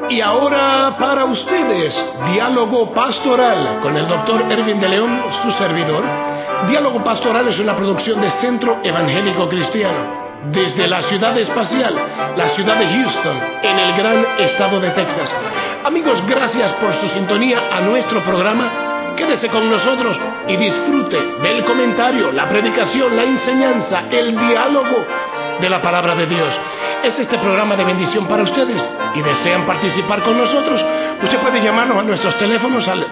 Y ahora para ustedes, Diálogo Pastoral con el Dr. Erwin de León, su servidor. Diálogo Pastoral es una producción de Centro Evangélico Cristiano, desde la ciudad espacial, la ciudad de Houston, en el gran estado de Texas. Amigos, gracias por su sintonía a nuestro programa. Quédese con nosotros y disfrute del comentario, la predicación, la enseñanza, el diálogo de la palabra de Dios. Es este programa de bendición para ustedes y desean participar con nosotros. Usted puede llamarnos a nuestros teléfonos al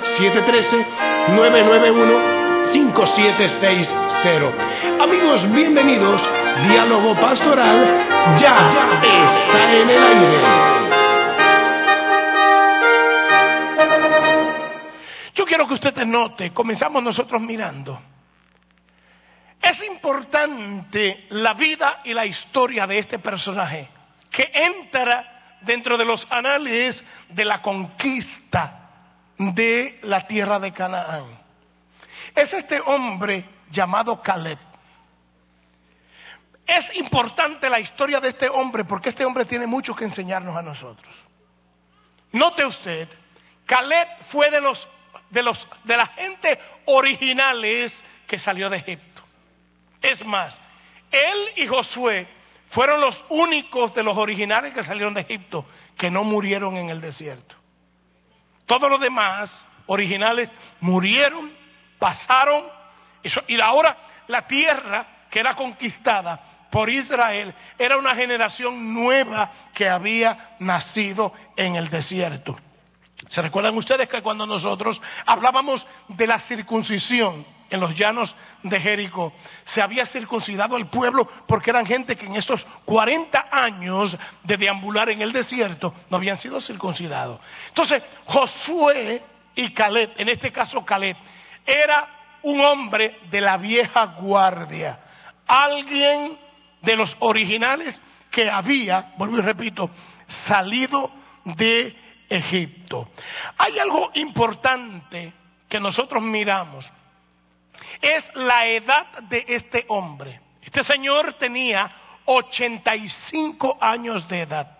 713-991-5760. Amigos, bienvenidos. Diálogo Pastoral ya está en el aire. Yo quiero que usted note, comenzamos nosotros mirando. Es importante la vida y la historia de este personaje que entra dentro de los anales de la conquista de la tierra de Canaán. Es este hombre llamado Caleb. Es importante la historia de este hombre porque este hombre tiene mucho que enseñarnos a nosotros. Note usted, Caleb fue de la gente originales que salió de Egipto. Es más, él y Josué fueron los únicos de los originales que salieron de Egipto que no murieron en el desierto. Todos los demás originales murieron, pasaron, y ahora la tierra que era conquistada por Israel era una generación nueva que había nacido en el desierto. ¿Se recuerdan ustedes que cuando nosotros hablábamos de la circuncisión en los llanos de Jericó, se había circuncidado al pueblo porque eran gente que en estos 40 años de deambular en el desierto no habían sido circuncidados? Entonces Josué y Caleb, en este caso Caleb, era un hombre de la vieja guardia, alguien de los originales que había, vuelvo y repito, salido de Egipto. Hay algo importante que nosotros miramos. Es la edad de este hombre. Este señor tenía 85 años de edad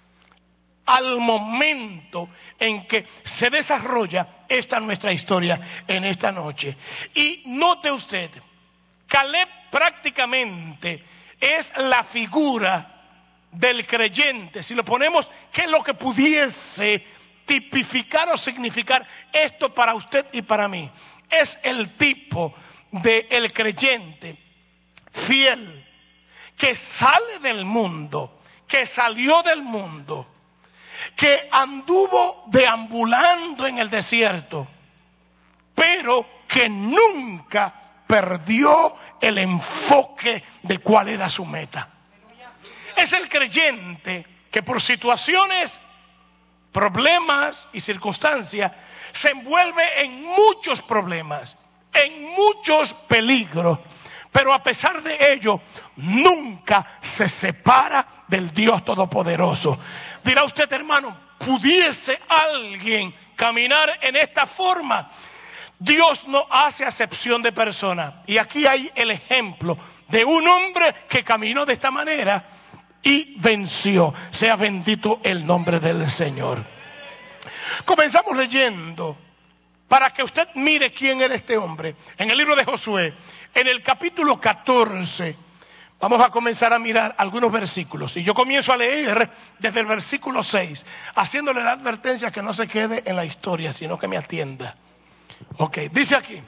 al momento en que se desarrolla esta nuestra historia en esta noche. Y note usted, Caleb prácticamente es la figura del creyente. Si lo ponemos, ¿qué es lo que pudiese tipificar o significar esto para usted y para mí? Es el tipo del creyente fiel que sale del mundo, que salió del mundo, que anduvo deambulando en el desierto, pero que nunca perdió el enfoque de cuál era su meta. Es el creyente que por situaciones, problemas y circunstancias se envuelve en muchos problemas, en muchos peligros, pero a pesar de ello nunca se separa del Dios Todopoderoso. Dirá usted, hermano, ¿pudiese alguien caminar en esta forma? Dios no hace acepción de personas. Y aquí hay el ejemplo de un hombre que caminó de esta manera y venció. Sea bendito el nombre del Señor. Comenzamos leyendo para que usted mire quién era este hombre. En el libro de Josué, en el capítulo 14, vamos a comenzar a mirar algunos versículos. Y yo comienzo a leer desde el versículo 6, haciéndole la advertencia que no se quede en la historia, sino que me atienda. Ok, dice aquí: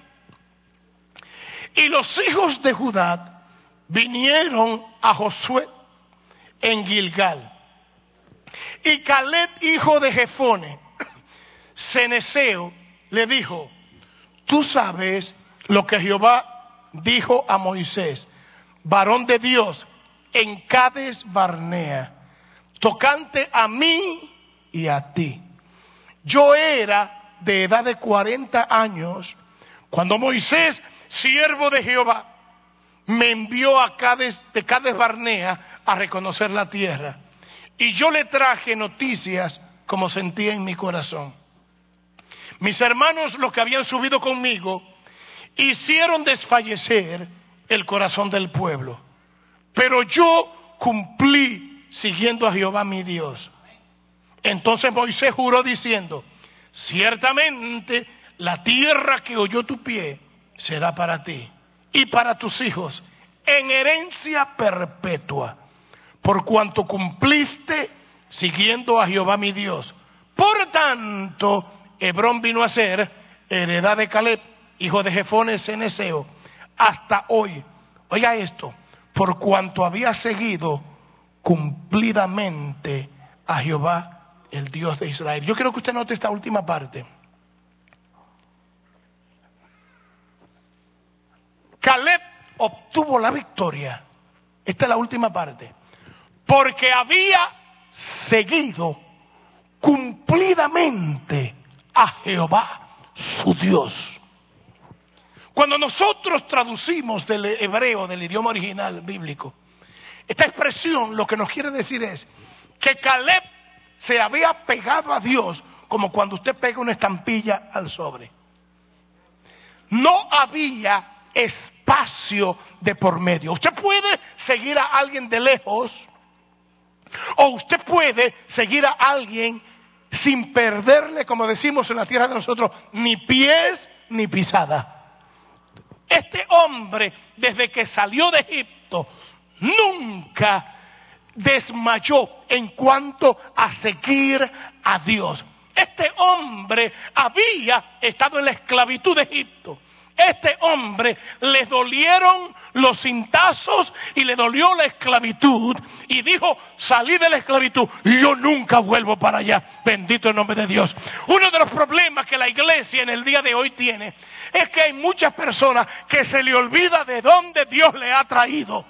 y los hijos de Judá vinieron a Josué en Gilgal. Y Caleb, hijo de Jefone, cenezeo, le dijo: tú sabes lo que Jehová dijo a Moisés, varón de Dios, en Cades Barnea, tocante a mí y a ti. Yo era de edad de 40 años cuando Moisés, siervo de Jehová, me envió a Cades Barnea a reconocer la tierra. Y yo le traje noticias como sentía en mi corazón. Mis hermanos, los que habían subido conmigo, hicieron desfallecer el corazón del pueblo. Pero yo cumplí siguiendo a Jehová mi Dios. Entonces Moisés juró diciendo: ciertamente la tierra que holló tu pie será para ti y para tus hijos en herencia perpetua, por cuanto cumpliste siguiendo a Jehová mi Dios. Por tanto, Hebrón vino a ser heredad de Caleb, hijo de Jefone ceneseo, hasta hoy. Oiga esto: por cuanto había seguido cumplidamente a Jehová, el Dios de Israel. Yo quiero que usted note esta última parte. Caleb obtuvo la victoria. Esta es la última parte. Porque había seguido cumplidamente a Jehová, su Dios. Cuando nosotros traducimos del hebreo, del idioma original bíblico, esta expresión lo que nos quiere decir es que Caleb se había pegado a Dios como cuando usted pega una estampilla al sobre. No había espacio de por medio. Usted puede seguir a alguien de lejos, o usted puede seguir a alguien sin perderle, como decimos en la tierra de nosotros, ni pies ni pisada. Este hombre, desde que salió de Egipto, nunca desmayó en cuanto a seguir a Dios. Este hombre había estado en la esclavitud de Egipto. Este hombre le dolieron los cintazos y le dolió la esclavitud y dijo: salí de la esclavitud y yo nunca vuelvo para allá. Bendito el nombre de Dios. Uno de los problemas que la iglesia en el día de hoy tiene es que hay muchas personas que se le olvida de dónde Dios le ha traído.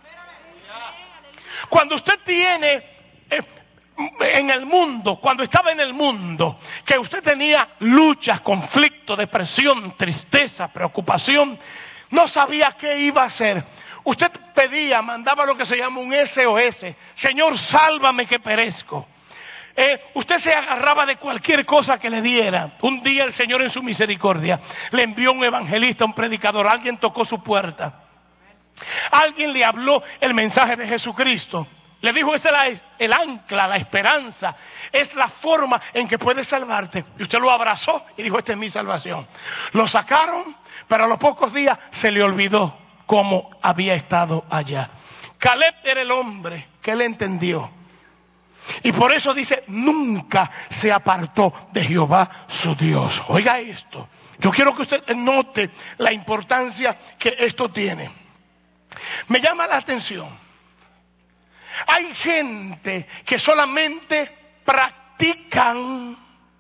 Cuando usted tiene en el mundo, cuando estaba en el mundo, que usted tenía luchas, conflictos, depresión, tristeza, preocupación, no sabía qué iba a hacer. Usted pedía, mandaba lo que se llama un SOS: Señor, sálvame que perezco. Usted se agarraba de cualquier cosa que le diera. Un día el Señor en su misericordia le envió un evangelista, un predicador. Alguien tocó su puerta, alguien le habló el mensaje de Jesucristo. Le dijo: esa es el ancla, la esperanza, es la forma en que puedes salvarte. Y usted lo abrazó y dijo: esta es mi salvación. Lo sacaron, pero a los pocos días se le olvidó cómo había estado allá. Caleb era el hombre que él entendió. Y por eso dice: nunca se apartó de Jehová su Dios. Oiga esto. Yo quiero que usted note la importancia que esto tiene. Me llama la atención. Hay gente que solamente practican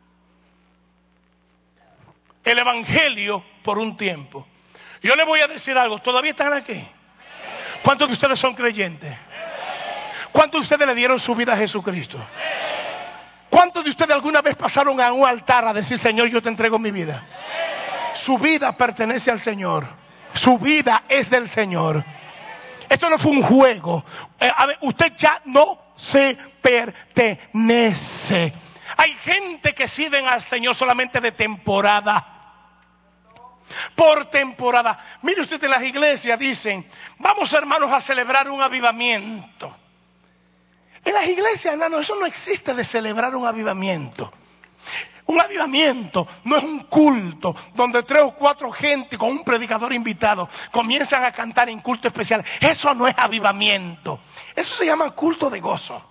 el evangelio por un tiempo. Yo le voy a decir algo: ¿todavía están aquí? ¿Cuántos de ustedes son creyentes? ¿Cuántos de ustedes le dieron su vida a Jesucristo? ¿Cuántos de ustedes alguna vez pasaron a un altar a decir: Señor, yo te entrego mi vida? Su vida pertenece al Señor. Su vida es del Señor. Esto no fue un juego. Usted ya no se pertenece. Hay gente que sirven al Señor solamente de temporada. Por temporada. Mire usted, en las iglesias dicen: vamos, hermanos, a celebrar un avivamiento. En las iglesias, hermano, eso no existe de celebrar un avivamiento. Un avivamiento no es un culto donde 3 o 4 gente con un predicador invitado comienzan a cantar en culto especial. Eso no es avivamiento. Eso se llama culto de gozo.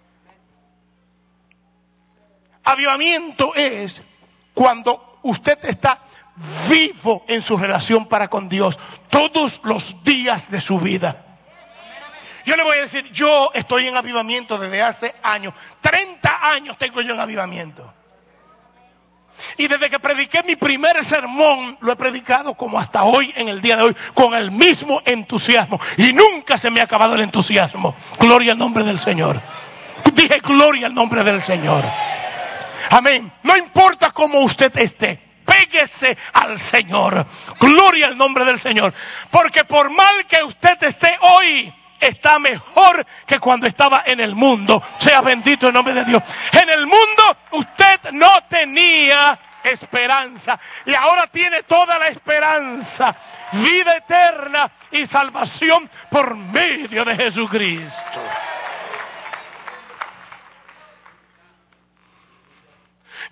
Avivamiento es cuando usted está vivo en su relación para con Dios todos los días de su vida. Yo le voy a decir: yo estoy en avivamiento desde hace años. 30 años tengo yo en avivamiento. Y desde que prediqué mi primer sermón, lo he predicado como hasta hoy, en el día de hoy, con el mismo entusiasmo. Y nunca se me ha acabado el entusiasmo. Gloria al nombre del Señor. Dije: gloria al nombre del Señor. Amén. No importa cómo usted esté, péguese al Señor. Gloria al nombre del Señor. Porque por mal que usted esté hoy, está mejor que cuando estaba en el mundo. Sea bendito el nombre de Dios. En el mundo usted no tenía esperanza y ahora tiene toda la esperanza, vida eterna y salvación por medio de Jesucristo.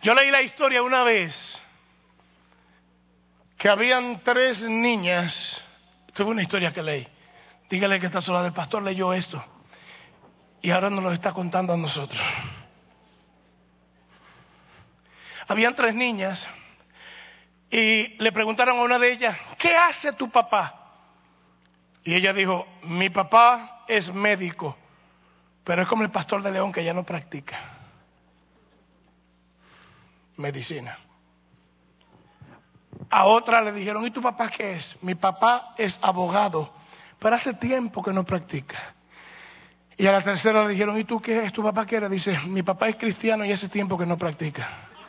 Yo leí la historia una vez que habían 3 niñas. Esto fue una historia que leí. Dígale que esta sola del pastor leyó esto y ahora nos lo está contando a nosotros. Habían 3 niñas y le preguntaron a una de ellas, ¿qué hace tu papá? Y ella dijo, mi papá es médico, pero es como el pastor de León que ya no practica medicina. A otra le dijeron, ¿y tu papá qué es? Mi papá es abogado, pero hace tiempo que no practica. Y a la tercera le dijeron, ¿y tú qué es? ¿Tu papá qué era? Dice, mi papá es cristiano y hace tiempo que no practica.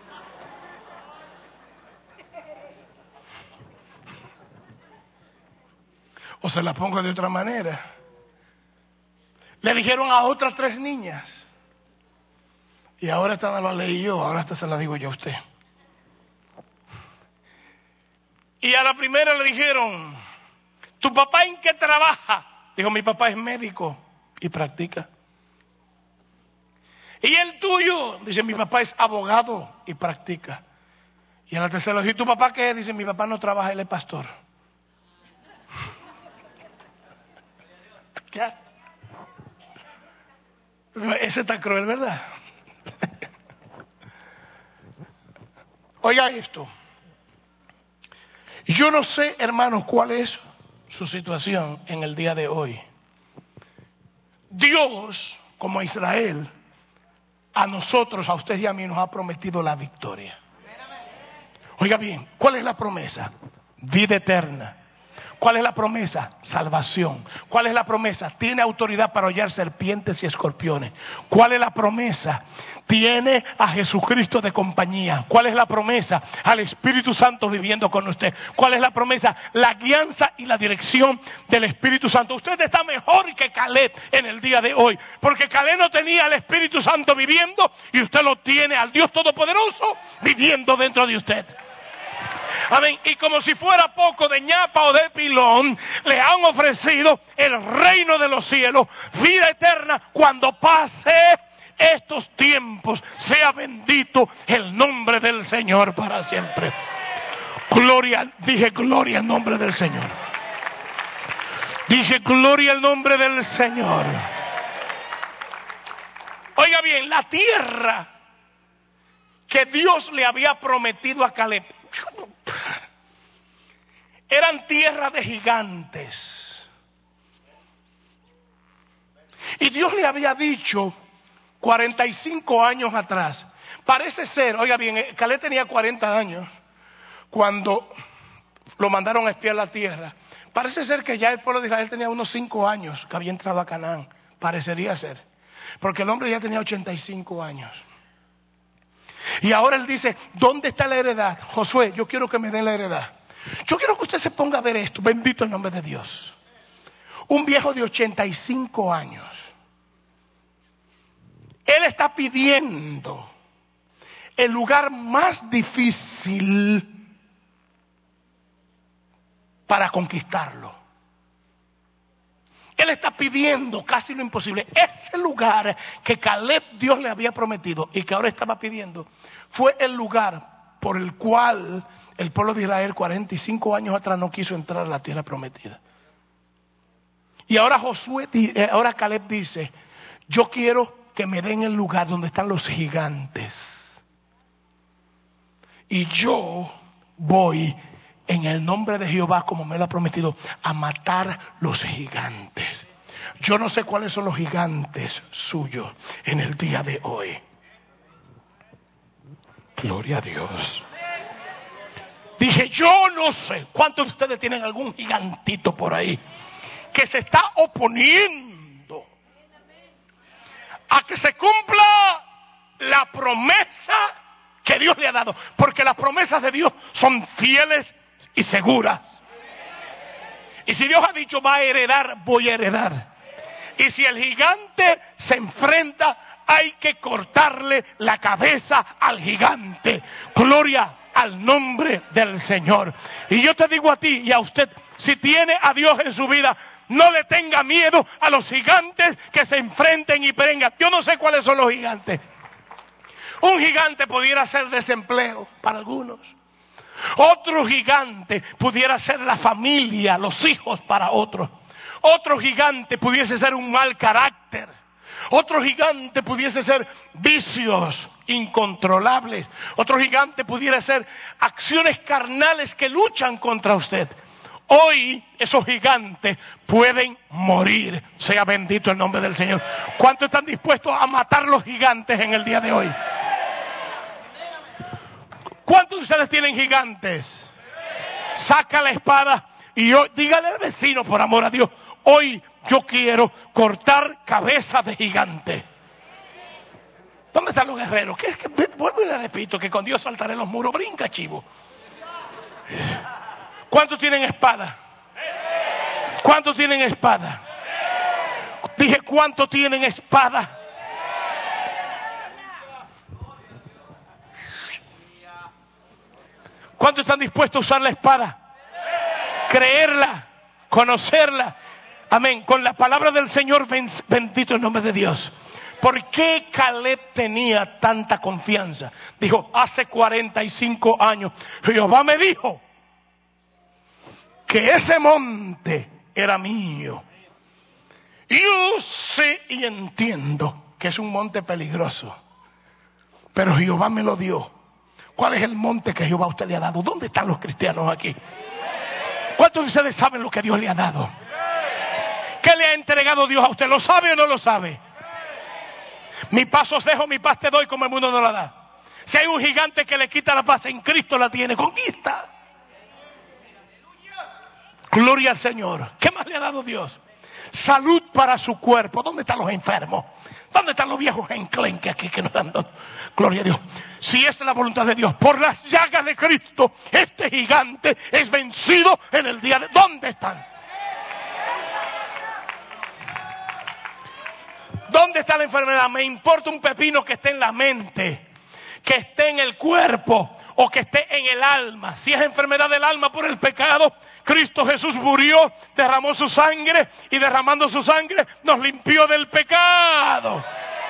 O se la pongo de otra manera. Le dijeron a otras 3 niñas. Y ahora esta no la leí yo, ahora esta se la digo yo a usted. Y a la primera le dijeron, ¿tu papá en qué trabaja? Dijo, mi papá es médico y practica. ¿Y el tuyo? Dice, mi papá es abogado y practica. Y a la tercera le dijo, ¿y tu papá qué es? Dice, mi papá no trabaja, él es pastor. ¿Qué? Ese está cruel, ¿verdad? Oiga esto. Yo no sé, hermanos, cuál es su situación en el día de hoy. Dios, como a Israel, a nosotros, a usted y a mí, nos ha prometido la victoria. Oiga bien, ¿cuál es la promesa? Vida eterna. ¿Cuál es la promesa? Salvación. ¿Cuál es la promesa? Tiene autoridad para hollar serpientes y escorpiones. ¿Cuál es la promesa? Tiene a Jesucristo de compañía. ¿Cuál es la promesa? Al Espíritu Santo viviendo con usted. ¿Cuál es la promesa? La guianza y la dirección del Espíritu Santo. Usted está mejor que Caleb en el día de hoy, porque Caleb no tenía al Espíritu Santo viviendo y usted lo tiene, al Dios Todopoderoso viviendo dentro de usted. Amén. Y como si fuera poco, de ñapa o de pilón, le han ofrecido el reino de los cielos, vida eterna cuando pase estos tiempos. Sea bendito el nombre del Señor para siempre. Gloria, dije gloria al nombre del Señor. Dije gloria al nombre del Señor. Oiga bien, la tierra que Dios le había prometido a Caleb eran tierras de gigantes. Y Dios le había dicho 45 años atrás. Parece ser, oiga bien, Caleb tenía 40 años cuando lo mandaron a espiar la tierra. Parece ser que ya el pueblo de Israel tenía unos 5 años que había entrado a Canaán. Parecería ser. Porque el hombre ya tenía 85 años. Y ahora él dice, ¿dónde está la heredad? Josué, yo quiero que me den la heredad. Yo quiero que usted se ponga a ver esto. Bendito el nombre de Dios. Un viejo de 85 años. Él está pidiendo el lugar más difícil para conquistarlo. Él está pidiendo casi lo imposible. Ese lugar que Caleb Dios le había prometido y que ahora estaba pidiendo, fue el lugar por el cual el pueblo de Israel 45 años atrás no quiso entrar a la tierra prometida. Y ahora ahora Caleb dice, yo quiero que me den el lugar donde están los gigantes. Y yo voy en el nombre de Jehová, como me lo ha prometido, a matar los gigantes. Yo no sé cuáles son los gigantes suyos en el día de hoy. Gloria a Dios. Dije, yo no sé. ¿Cuántos de ustedes tienen algún gigantito por ahí que se está oponiendo a que se cumpla la promesa que Dios le ha dado? Porque las promesas de Dios son fieles y seguras. Y si Dios ha dicho va a heredar, voy a heredar. Y si el gigante se enfrenta, hay que cortarle la cabeza al gigante. Gloria al nombre del Señor. Y yo te digo a ti y a usted, si tiene a Dios en su vida, no le tenga miedo a los gigantes que se enfrenten y perengan. Yo no sé cuáles son los gigantes. Un gigante pudiera ser desempleo para algunos. Otro gigante pudiera ser la familia, los hijos para otros. Otro gigante pudiese ser un mal carácter. Otro gigante pudiese ser vicios incontrolables. Otro gigante pudiera ser acciones carnales que luchan contra usted. Hoy esos gigantes pueden morir. Sea bendito el nombre del Señor. ¿Cuántos están dispuestos a matar los gigantes en el día de hoy? ¿Cuántos de ustedes tienen gigantes? Saca la espada y dígale al vecino, por amor a Dios, hoy yo quiero cortar cabeza de gigante. ¿Dónde están los guerreros? Vuelvo y le repito que con Dios saltaré los muros. Brinca, chivo. ¿Cuántos tienen espada? ¿Cuántos tienen espada? Dije, ¿cuántos tienen espada? ¿Cuántos están dispuestos a usar la espada? Creerla, conocerla. Amén. Con la palabra del Señor, bendito el nombre de Dios. ¿Por qué Caleb tenía tanta confianza? Dijo, hace 45 años Jehová me dijo que ese monte era mío. Yo sé y entiendo que es un monte peligroso, pero Jehová me lo dio. ¿Cuál es el monte que Jehová a usted le ha dado? ¿Dónde están los cristianos aquí? ¿Cuántos de ustedes saben lo que Dios le ha dado? ¿Qué le ha entregado Dios a usted? ¿Lo sabe o no lo sabe? Mi paz os dejo, mi paz te doy, como el mundo no la da. Si hay un gigante que le quita la paz, en Cristo la tiene, conquista. Gloria al Señor. ¿Qué más le ha dado Dios? Salud para su cuerpo. ¿Dónde están los enfermos? ¿Dónde están los viejos enclenques aquí que nos dan? Gloria a Dios. Si esa es la voluntad de Dios, por las llagas de Cristo, este gigante es vencido en el día de... ¿Dónde están? ¿Dónde está la enfermedad? Me importa un pepino que esté en la mente, que esté en el cuerpo o que esté en el alma. Si es enfermedad del alma por el pecado, Cristo Jesús murió, derramó su sangre y derramando su sangre nos limpió del pecado.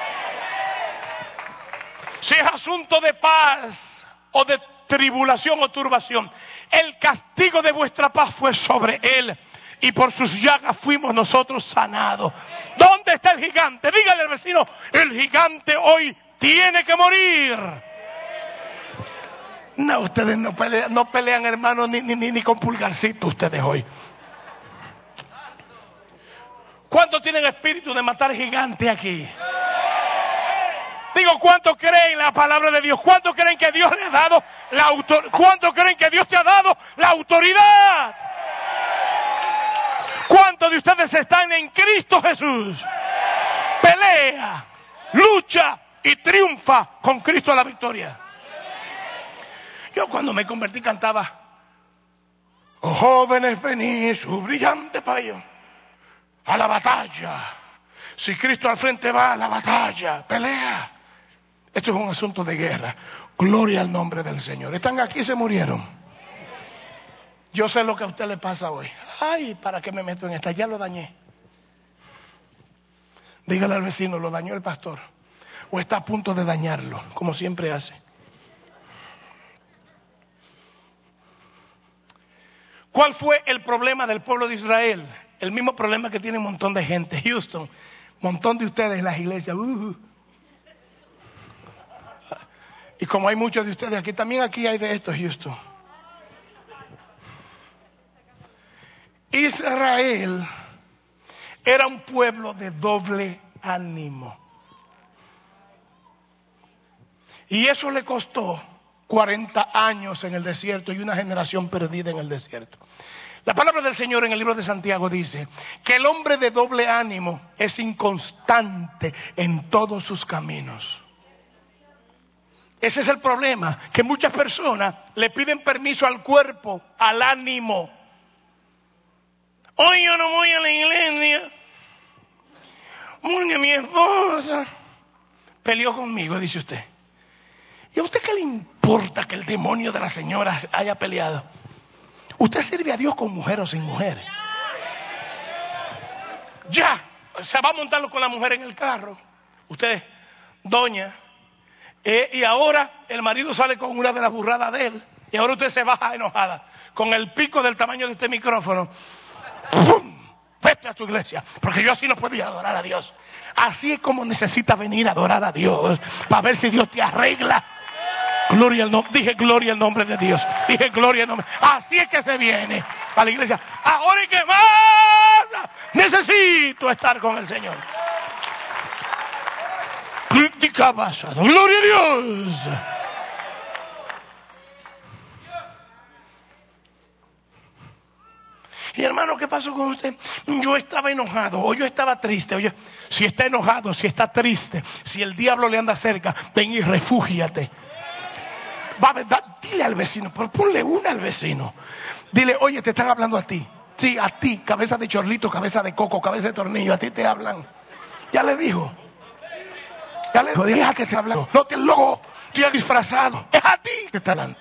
Si es asunto de paz o de tribulación o turbación, el castigo de vuestra paz fue sobre él y por sus llagas fuimos nosotros sanados. ¿Dónde está el gigante? Dígale al vecino, el gigante hoy tiene que morir. No, ustedes no pelean hermanos ni con pulgarcito ustedes hoy. ¿Cuántos tienen espíritu de matar gigantes aquí? Digo, ¿cuántos creen la palabra de Dios? ¿Cuántos creen que Dios le ha dado la autoridad? ¿Cuántos creen que Dios te ha dado la autoridad? ¿Cuántos de ustedes están en Cristo Jesús? Pelea, lucha y triunfa con Cristo a la victoria. Yo cuando me convertí cantaba, oh jóvenes venid, su brillante payo, a la batalla. Si Cristo al frente va a la batalla, pelea. Esto es un asunto de guerra. Gloria al nombre del Señor. Están aquí y se murieron. Yo sé lo que a usted le pasa hoy. Ay, ¿para qué me meto en esta? Ya lo dañé. Dígale al vecino, lo dañó el pastor. O está a punto de dañarlo, como siempre hace. ¿Cuál fue el problema del pueblo de Israel? El mismo problema que tiene un montón de gente. Houston, un montón de ustedes en las iglesias. Y como hay muchos de ustedes aquí, también aquí hay de estos, Houston. Israel era un pueblo de doble ánimo. Y eso le costó 40 años en el desierto y una generación perdida en el desierto. La palabra del Señor en el libro de Santiago dice que el hombre de doble ánimo es inconstante en todos sus caminos. Ese es el problema, que muchas personas le piden permiso al cuerpo, al ánimo. Hoy yo no voy a la iglesia porque mi esposa peleó conmigo, dice usted. ¿Y a usted qué le importa que el demonio de la señora haya peleado? Usted sirve a Dios con mujer o sin mujer. Ya, se va a montarlo con la mujer en el carro. Usted, doña, Y ahora el marido sale con una de las burradas de él. Y ahora usted se baja enojada. Con el pico del tamaño de este micrófono. ¡Pum! Vete a tu iglesia. Porque yo así no podía adorar a Dios. Así es como necesitas venir a adorar a Dios. Para ver si Dios te arregla. Gloria al nombre. Dije gloria al nombre de Dios. Dije gloria al nombre. Así es que se viene a la iglesia. Ahora y que más necesito estar con el Señor. Gloria a Dios. Y hermano, ¿qué pasó con usted? Yo estaba enojado, o yo estaba triste. Oye, si está enojado, si está triste, si el diablo le anda cerca, ven y refúgiate. Dile al vecino, ponle una al vecino. Dile, oye, te están hablando a ti. Sí, a ti, cabeza de chorlito, cabeza de coco, cabeza de tornillo, a ti te hablan. Ya le dijo. Ya le dijo, deja que se habla. No te loco, estoy disfrazado. Es a ti que está hablando.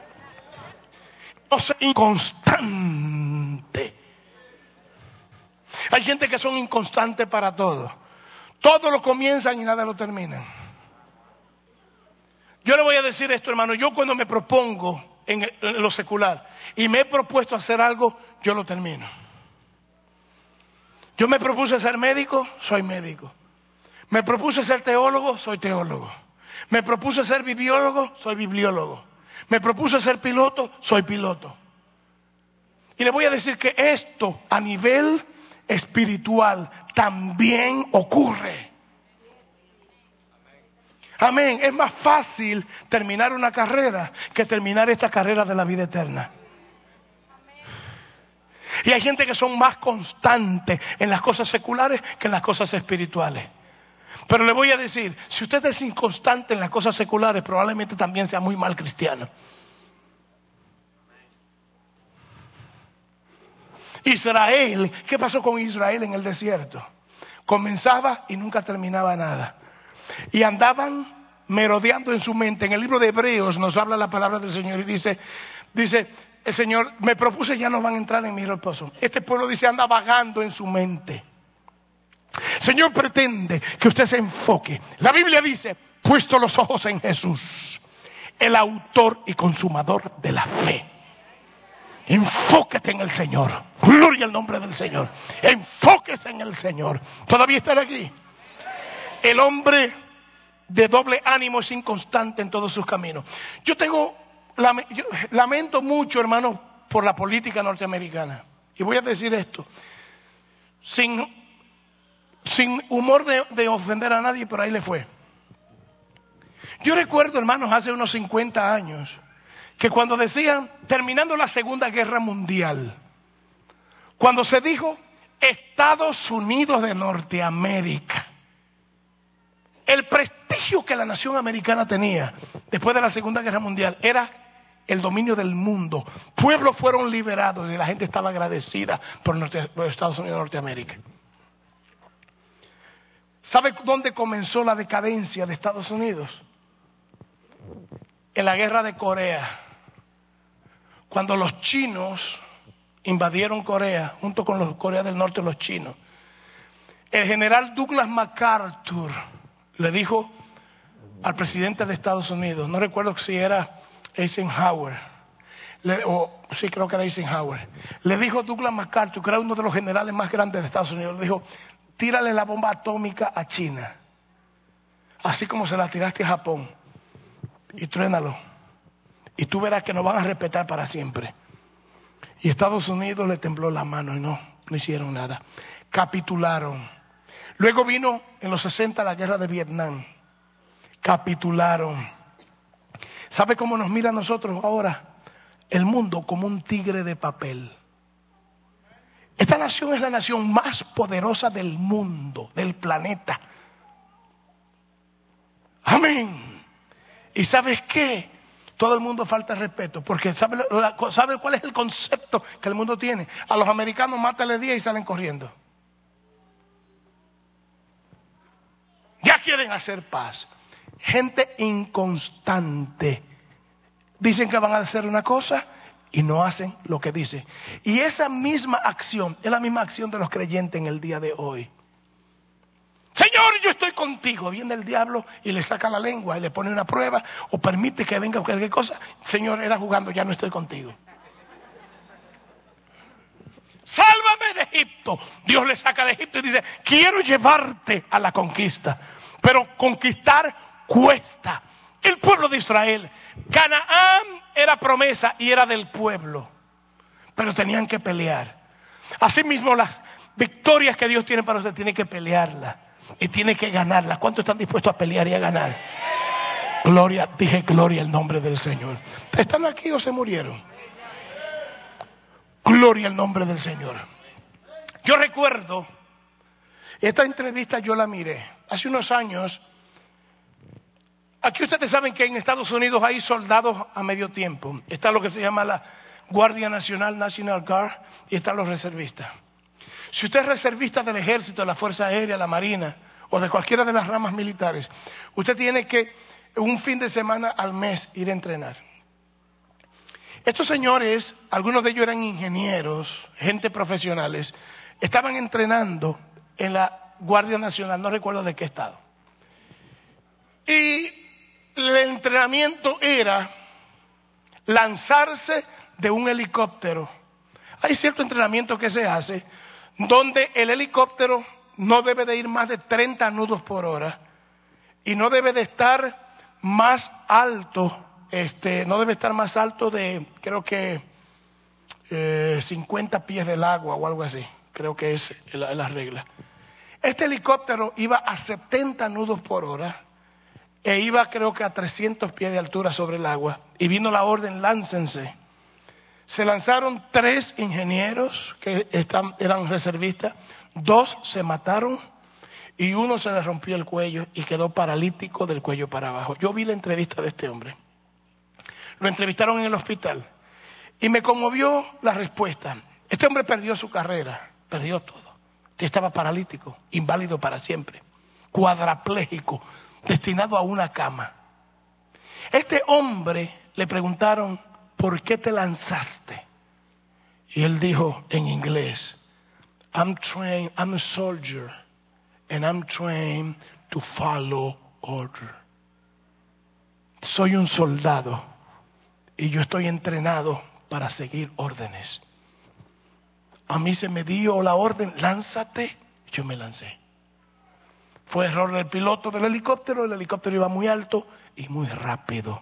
No sé, inconstante. Hay gente que son inconstantes para todo. Todo lo comienzan y nada lo terminan. Yo le voy a decir esto, hermano. Yo cuando me propongo en lo secular y me he propuesto hacer algo, yo lo termino. Yo me propuse ser médico, soy médico. Me propuse ser teólogo, soy teólogo. Me propuse ser bibliólogo, soy bibliólogo. Me propuse ser piloto, soy piloto. Y le voy a decir que esto a nivel espiritual también ocurre. Amén. Es más fácil terminar una carrera que terminar esta carrera de la vida eterna. Y hay gente que son más constantes en las cosas seculares que en las cosas espirituales. Pero le voy a decir, si usted es inconstante en las cosas seculares, probablemente también sea muy mal cristiano. Israel, ¿qué pasó con Israel en el desierto? Comenzaba y nunca terminaba nada. Y andaban merodeando en su mente. En el libro de Hebreos nos habla la palabra del Señor y dice, el Señor, me propuse, ya no van a entrar en mi reposo. Este pueblo dice, anda vagando en su mente. El Señor pretende que usted se enfoque. La Biblia dice, puesto los ojos en Jesús, el autor y consumador de la fe. Enfóquete en el Señor. Gloria al nombre del Señor. Enfóquese en el Señor. ¿Todavía están aquí? El hombre de doble ánimo es inconstante en todos sus caminos. Yo lamento mucho, hermano, por la política norteamericana. Y voy a decir esto sin humor de ofender a nadie, pero ahí le fue. Yo recuerdo, hermanos, hace unos 50 años, que cuando decían, terminando la Segunda Guerra Mundial, cuando se dijo Estados Unidos de Norteamérica, el prestigio que la nación americana tenía después de la Segunda Guerra Mundial era el dominio del mundo. Pueblos fueron liberados y la gente estaba agradecida por Estados Unidos de Norteamérica. ¿Sabe dónde comenzó la decadencia de Estados Unidos? En la guerra de Corea. Cuando los chinos invadieron Corea, junto con los Corea del Norte, los chinos. El general Douglas MacArthur le dijo al presidente de Estados Unidos, no recuerdo si era Eisenhower, sí creo que era Eisenhower, le dijo Douglas MacArthur, que era uno de los generales más grandes de Estados Unidos, le dijo, tírale la bomba atómica a China, así como se la tiraste a Japón, y truénalo, y tú verás que nos van a respetar para siempre. Y Estados Unidos le tembló la mano y no hicieron nada, capitularon. Luego vino en los 60 la guerra de Vietnam, capitularon. ¿Sabe cómo nos mira a nosotros ahora? El mundo como un tigre de papel. Esta nación es la nación más poderosa del mundo, del planeta. Amén. ¿Y sabes qué? Todo el mundo falta respeto, porque ¿sabe cuál es el concepto que el mundo tiene? A los americanos mátale 10 y salen corriendo. Ya quieren hacer paz. Gente inconstante. Dicen que van a hacer una cosa y no hacen lo que dicen. Y esa misma acción es la misma acción de los creyentes en el día de hoy. Señor, yo estoy contigo. Viene el diablo y le saca la lengua y le pone una prueba o permite que venga cualquier cosa. Señor, era jugando, ya no estoy contigo. Sálvame de Egipto. Dios le saca de Egipto y dice, quiero llevarte a la conquista. Pero conquistar cuesta. El pueblo de Israel, Canaán era promesa y era del pueblo, pero tenían que pelear. Asimismo, las victorias que Dios tiene para usted, tiene que pelearlas y tiene que ganarlas. ¿Cuántos están dispuestos a pelear y a ganar? Gloria, dije gloria al nombre del Señor. ¿Están aquí o se murieron? Gloria al nombre del Señor. Yo recuerdo, esta entrevista yo la miré hace unos años. Aquí ustedes saben que en Estados Unidos hay soldados a medio tiempo. Está lo que se llama la Guardia Nacional, National Guard, y están los reservistas. Si usted es reservista del ejército, de la Fuerza Aérea, la Marina o de cualquiera de las ramas militares, usted tiene que un fin de semana al mes ir a entrenar. Estos señores, algunos de ellos eran ingenieros, gente profesionales, estaban entrenando en la Guardia Nacional, no recuerdo de qué estado. Y el entrenamiento era lanzarse de un helicóptero. Hay cierto entrenamiento que se hace donde el helicóptero no debe de ir más de 30 nudos por hora y no debe de estar más alto, no debe estar más alto de, creo que 50 pies del agua o algo así, creo que es la regla. Este helicóptero iba a 70 nudos por hora e iba creo que a 300 pies de altura sobre el agua, y vino la orden, láncense. Se lanzaron 3 ingenieros que eran reservistas, 2 se mataron y 1 se le rompió el cuello y quedó paralítico del cuello para abajo. Yo vi la entrevista de este hombre, lo entrevistaron en el hospital y me conmovió la respuesta. Este hombre perdió su carrera, perdió todo, estaba paralítico, inválido para siempre, cuadraplégico, destinado a una cama. Este hombre le preguntaron, ¿por qué te lanzaste? Y él dijo en inglés, I'm a soldier and I'm trained to follow order. Soy un soldado y yo estoy entrenado para seguir órdenes. A mí se me dio la orden, lánzate, yo me lancé. Fue error del piloto del helicóptero, el helicóptero iba muy alto y muy rápido.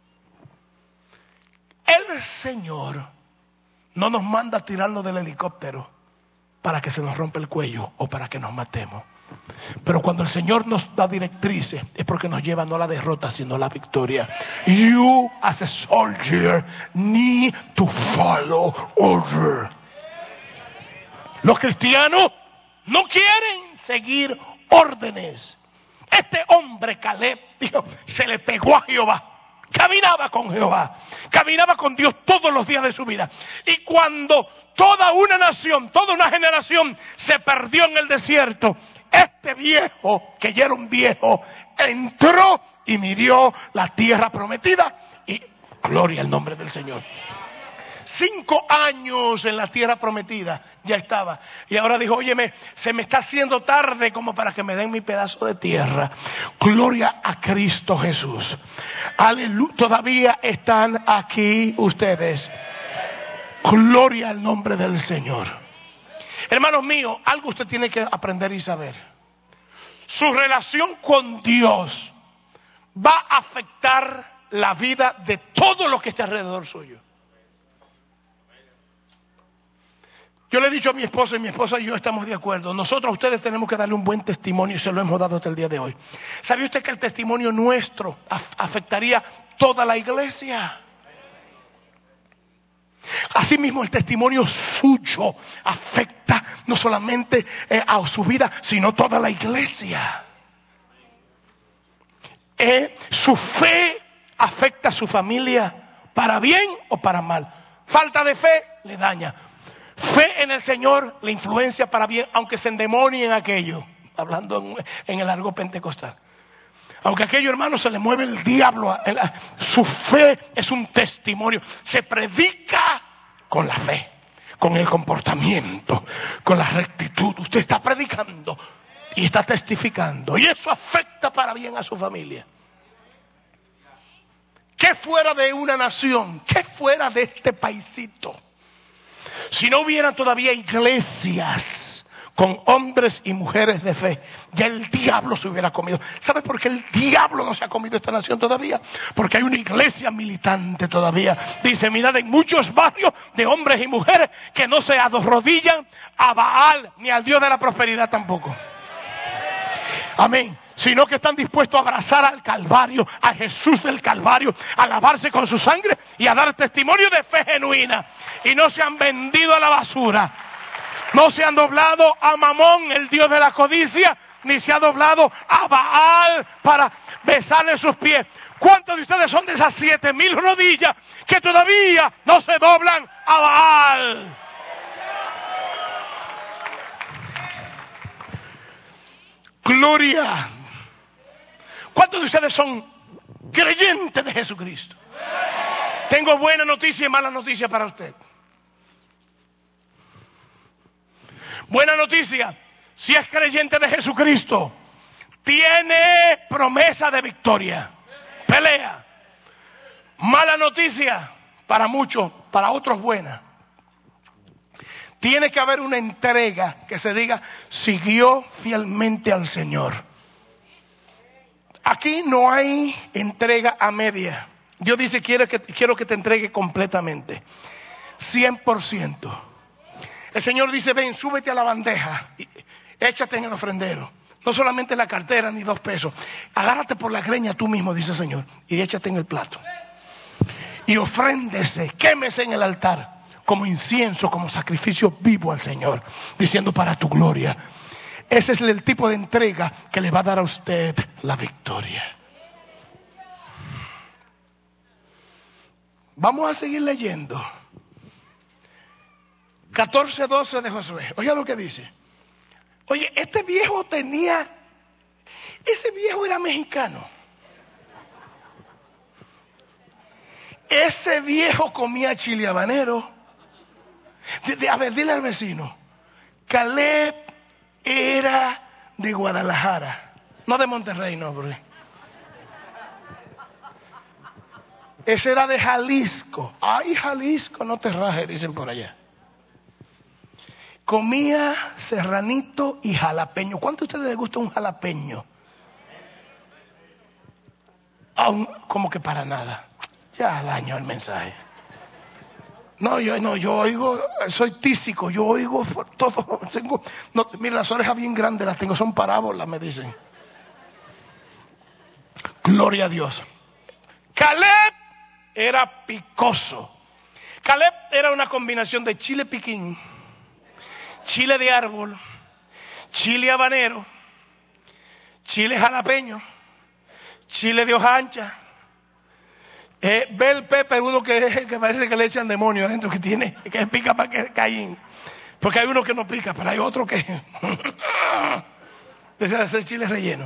El Señor no nos manda a tirarlo del helicóptero para que se nos rompa el cuello o para que nos matemos. Pero cuando el Señor nos da directrices es porque nos lleva no a la derrota sino a la victoria. You as a soldier need to follow order. Los cristianos no quieren seguir órdenes. Este hombre Caleb dijo, se le pegó a Jehová. Caminaba con Jehová, caminaba con Dios todos los días de su vida. Y cuando toda una nación, toda una generación se perdió en el desierto, este viejo, que ya era un viejo, entró y miró la tierra prometida. Y gloria al nombre del Señor. 5 años en la tierra prometida ya estaba. Y ahora dijo, óyeme, se me está haciendo tarde como para que me den mi pedazo de tierra. Gloria a Cristo Jesús. Aleluya. Todavía están aquí ustedes. Gloria al nombre del Señor. Hermanos míos, algo usted tiene que aprender y saber. Su relación con Dios va a afectar la vida de todo lo que está alrededor suyo. Yo le he dicho a mi esposa, y mi esposa y yo estamos de acuerdo. Nosotros a ustedes tenemos que darle un buen testimonio y se lo hemos dado hasta el día de hoy. ¿Sabe usted que el testimonio nuestro afectaría toda la iglesia? Asimismo, el testimonio suyo afecta no solamente a su vida, sino toda la iglesia. Su fe afecta a su familia, para bien o para mal. Falta de fe le daña. Fe en el Señor le influencia para bien, aunque se endemonie en aquello. Hablando en el largo pentecostal. Aunque aquello, hermano, se le mueve el diablo. Su fe es un testimonio. Se predica con la fe, con el comportamiento, con la rectitud. Usted está predicando y está testificando, y eso afecta para bien a su familia. ¿Qué fuera de una nación? ¿Qué fuera de este paisito? Si no hubiera todavía iglesias con hombres y mujeres de fe, ya el diablo se hubiera comido. ¿Sabe por qué el diablo no se ha comido esta nación todavía? Porque hay una iglesia militante todavía, diseminada en muchos barrios de hombres y mujeres que no se arrodillan a Baal ni al Dios de la prosperidad tampoco. Amén. Sino que están dispuestos a abrazar al Calvario, a Jesús del Calvario, a lavarse con su sangre y a dar testimonio de fe genuina. Y no se han vendido a la basura. No se han doblado a Mamón, el Dios de la codicia, ni se ha doblado a Baal para besarle sus pies. ¿Cuántos de ustedes son de esas 7,000 rodillas que todavía no se doblan a Baal? Gloria. ¿Cuántos de ustedes son creyentes de Jesucristo? Tengo buena noticia y mala noticia para usted. Buena noticia, si es creyente de Jesucristo, tiene promesa de victoria, pelea. Mala noticia, para muchos, para otros buena. Tiene que haber una entrega que se diga, siguió fielmente al Señor. Aquí no hay entrega a media. Dios dice, quiero que te entregue completamente, 100%. El Señor dice, ven, súbete a la bandeja, échate en el ofrendero. No solamente la cartera ni 2 pesos. Agárrate por la greña tú mismo, dice el Señor, y échate en el plato. Y ofréndese, quémese en el altar, como incienso, como sacrificio vivo al Señor, diciendo para tu gloria. Ese es el tipo de entrega que le va a dar a usted la victoria. Vamos a seguir leyendo. 14:12 de Josué. Oiga lo que dice. Oye, ese viejo era mexicano. Ese viejo comía chile habanero. A ver, dile al vecino. Caleb era de Guadalajara, no de Monterrey, no, bro. Ese era de Jalisco. Ay, Jalisco, no te rajes, dicen por allá. Comía serranito y jalapeño. ¿Cuánto a ustedes les gusta un jalapeño? Como que para nada. Ya daño el mensaje. No, yo oigo, soy tísico, yo oigo todo. Mira, las orejas bien grandes las tengo, son parábolas, me dicen. Gloria a Dios. Caleb era picoso. Caleb era una combinación de chile piquín, chile de árbol, chile habanero, chile jalapeño, chile de hoja ancha. Ve el pepe, uno que parece que le echan demonio adentro, que pica para que Caín. Porque hay uno que no pica, pero hay otro que ese de hacer chile relleno.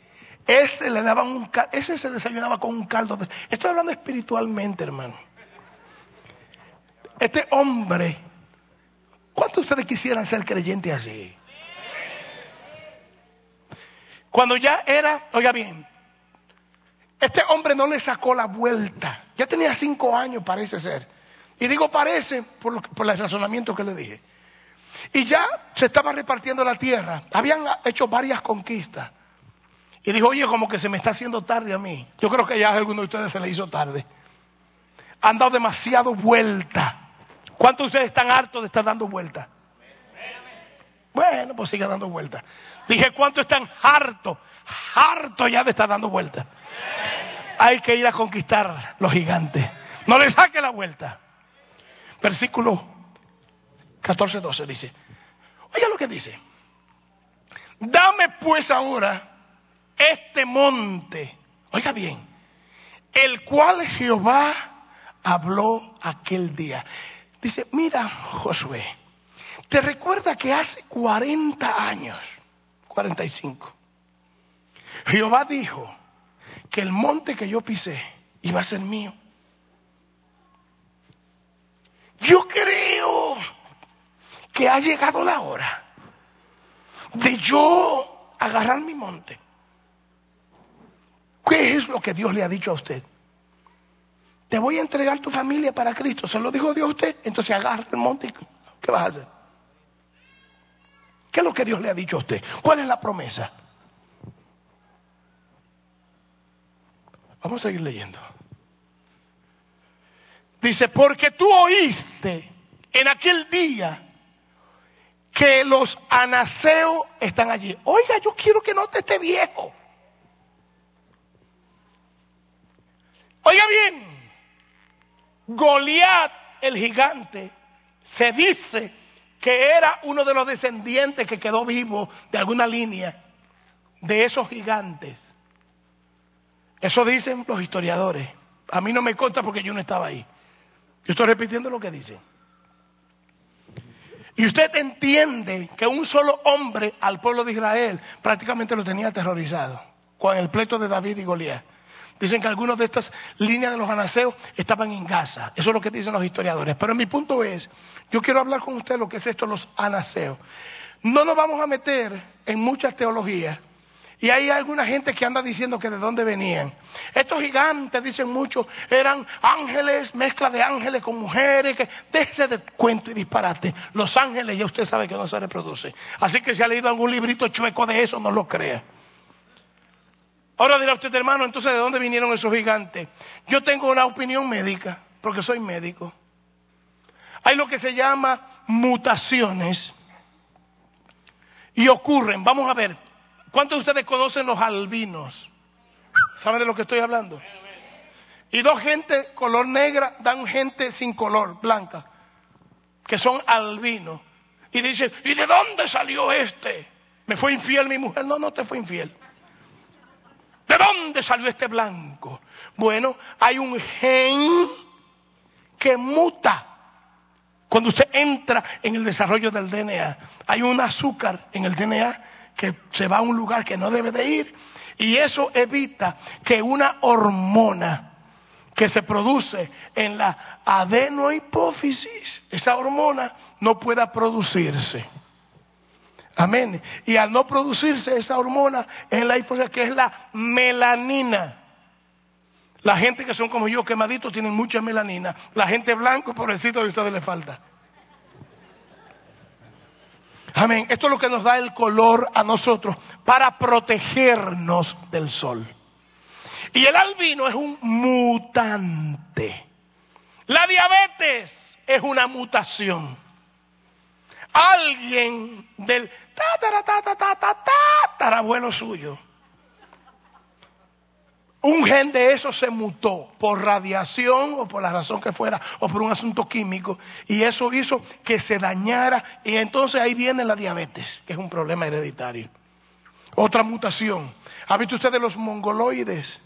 Ese se desayunaba con un caldo. Estoy hablando espiritualmente, hermano. Este hombre, ¿cuántos de ustedes quisieran ser creyentes así? Cuando ya era, oiga bien, este hombre no le sacó la vuelta. Ya tenía 5 años, parece ser. Y digo parece por el razonamiento que le dije. Y ya se estaba repartiendo la tierra. Habían hecho varias conquistas. Y dijo, oye, como que se me está haciendo tarde a mí. Yo creo que ya a alguno de ustedes se le hizo tarde. Han dado demasiado vuelta. ¿Cuántos de ustedes están hartos de estar dando vueltas? Bueno, pues siga dando vueltas. Dije, ¿cuántos están hartos? Hartos ya de estar dando vueltas. Hay que ir a conquistar los gigantes. No le saque la vuelta. Versículo 14:12 dice. Oiga lo que dice. Dame pues ahora este monte. Oiga bien. El cual Jehová habló aquel día. Dice, mira, Josué, ¿te recuerda que hace 40 años, 45, Jehová dijo que el monte que yo pisé iba a ser mío? Yo creo que ha llegado la hora de yo agarrar mi monte. ¿Qué es lo que Dios le ha dicho a usted? Te voy a entregar tu familia para Cristo. ¿Se lo dijo Dios a usted? Entonces agarra el monte y ¿qué vas a hacer? ¿Qué es lo que Dios le ha dicho a usted? ¿Cuál es la promesa? Vamos a seguir leyendo. Dice, porque tú oíste en aquel día que los anaseos están allí. Oiga, yo quiero que note este viejo. Oiga bien, Goliat, el gigante, se dice que era uno de los descendientes que quedó vivo de alguna línea de esos gigantes. Eso dicen los historiadores. A mí no me consta porque yo no estaba ahí. Yo estoy repitiendo lo que dicen. Y usted entiende que un solo hombre al pueblo de Israel prácticamente lo tenía aterrorizado con el pleito de David y Goliat. Dicen que algunas de estas líneas de los anaseos estaban en Gaza. Eso es lo que dicen los historiadores. Pero mi punto es, yo quiero hablar con usted lo que es esto, los anaseos. No nos vamos a meter en muchas teologías. Y hay alguna gente que anda diciendo que de dónde venían. Estos gigantes, dicen muchos, eran ángeles, mezcla de ángeles con mujeres. Déjese de cuento y disparate. Los ángeles ya usted sabe que no se reproducen. Así que si ha leído algún librito chueco de eso, no lo crea. Ahora dirá usted, hermano, entonces ¿de dónde vinieron esos gigantes? Yo tengo una opinión médica, porque soy médico. Hay lo que se llama mutaciones. Y ocurren, vamos a ver. ¿Cuántos de ustedes conocen los albinos? ¿Saben de lo que estoy hablando? Y dos gente color negra dan gente sin color, blanca, que son albinos. Y dicen, ¿y de dónde salió este? ¿Me fue infiel mi mujer? No, no te fue infiel. ¿De dónde salió este blanco? Bueno, hay un gen que muta. Cuando usted entra en el desarrollo del DNA, hay un azúcar en el DNA que se va a un lugar que no debe de ir, y eso evita que una hormona que se produce en la adenohipófisis, esa hormona no pueda producirse. Amén. Y al no producirse esa hormona en la hipófisis, que es la melanina. La gente que son como yo, quemaditos, tienen mucha melanina. La gente blanca, pobrecito, de ustedes le falta. Amén. Esto es lo que nos da el color a nosotros para protegernos del sol. Y el albino es un mutante. La diabetes es una mutación. Alguien del tatarabuelo suyo, un gen de eso se mutó por radiación o por la razón que fuera, o por un asunto químico, y eso hizo que se dañara, y entonces ahí viene la diabetes, que es un problema hereditario. Otra mutación. ¿Ha visto usted de los mongoloides?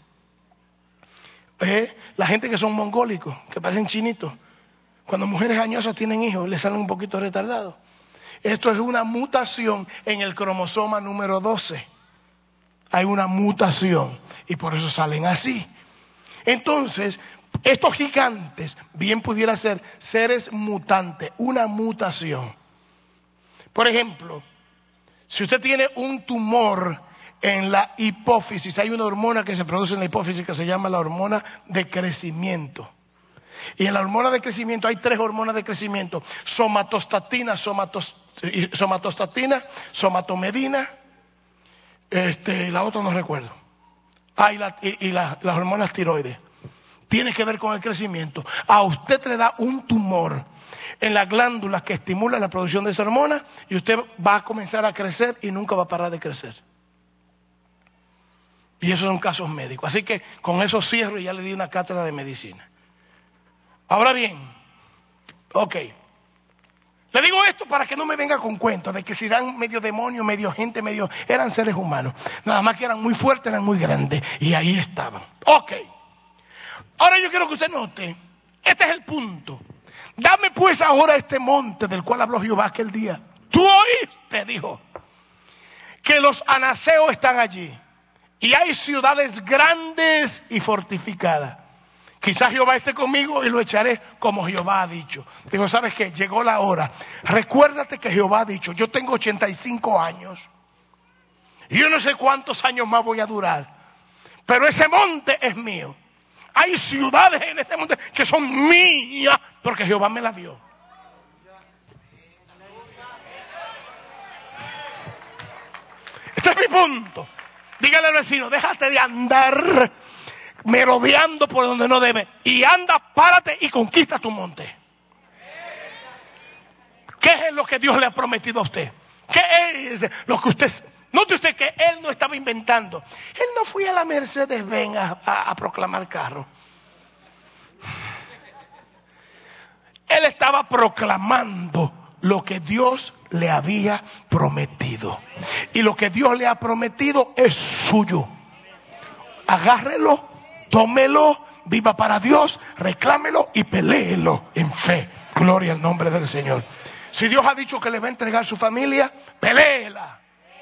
La gente que son mongólicos, que parecen chinitos. Cuando mujeres añosas tienen hijos, les salen un poquito retardados. Esto es una mutación en el cromosoma número 12. Hay una mutación y por eso salen así. Entonces, estos gigantes bien pudiera ser seres mutantes, una mutación. Por ejemplo, si usted tiene un tumor en la hipófisis, hay una hormona que se produce en la hipófisis que se llama la hormona de crecimiento. Y en la hormona de crecimiento hay 3 hormonas de crecimiento: somatostatina, somatomedina, la otra no recuerdo. Las hormonas tiroides. Tiene que ver con el crecimiento. A usted le da un tumor en las glándulas que estimulan la producción de esa hormona y usted va a comenzar a crecer y nunca va a parar de crecer. Y esos son casos médicos. Así que con eso cierro y ya le di una cátedra de medicina. Ahora bien, ok. Le digo esto para que no me venga con cuentos de que si eran medio demonio, medio gente, medio... Eran seres humanos. Nada más que eran muy fuertes, eran muy grandes. Y ahí estaban. Ok. Ahora yo quiero que usted note. Este es el punto. Dame pues ahora este monte del cual habló Jehová aquel día. Tú oíste, dijo, que los anaseos están allí. Y hay ciudades grandes y fortificadas. Quizás Jehová esté conmigo y lo echaré como Jehová ha dicho. Digo, ¿sabes qué? Llegó la hora. Recuérdate que Jehová ha dicho, yo tengo 85 años. Y yo no sé cuántos años más voy a durar. Pero ese monte es mío. Hay ciudades en este monte que son mías porque Jehová me las dio. Este es mi punto. Dígale al vecino, déjate de andar merodeando por donde no debe. Y anda, párate y conquista tu monte. ¿Qué es lo que Dios le ha prometido a usted? ¿Qué es lo que usted... Note usted que él no estaba inventando. Él no fue a la Mercedes-Benz a proclamar carro. Él estaba proclamando lo que Dios le había prometido. Y lo que Dios le ha prometido es suyo. Agárrelo, tómelo, viva para Dios, reclámelo y peléelo en fe. Gloria al nombre del Señor. Si Dios ha dicho que le va a entregar su familia, peléela.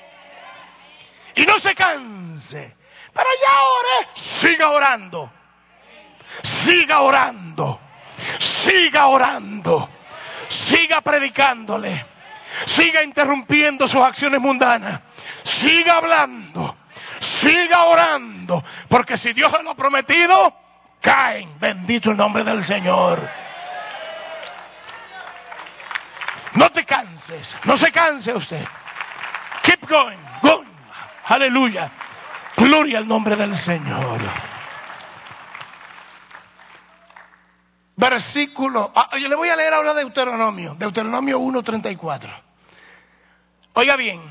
Y no se canse. Pero ya oré. Siga orando. Siga orando. Siga orando. Siga predicándole. Siga interrumpiendo sus acciones mundanas. Siga hablando. Siga orando. Porque si Dios lo ha prometido, caen. Bendito el nombre del Señor. No te canses. No se canse usted. Keep going. Go. Aleluya. Gloria al nombre del Señor. Versículo. Yo le voy a leer ahora Deuteronomio 1:34. Oiga bien.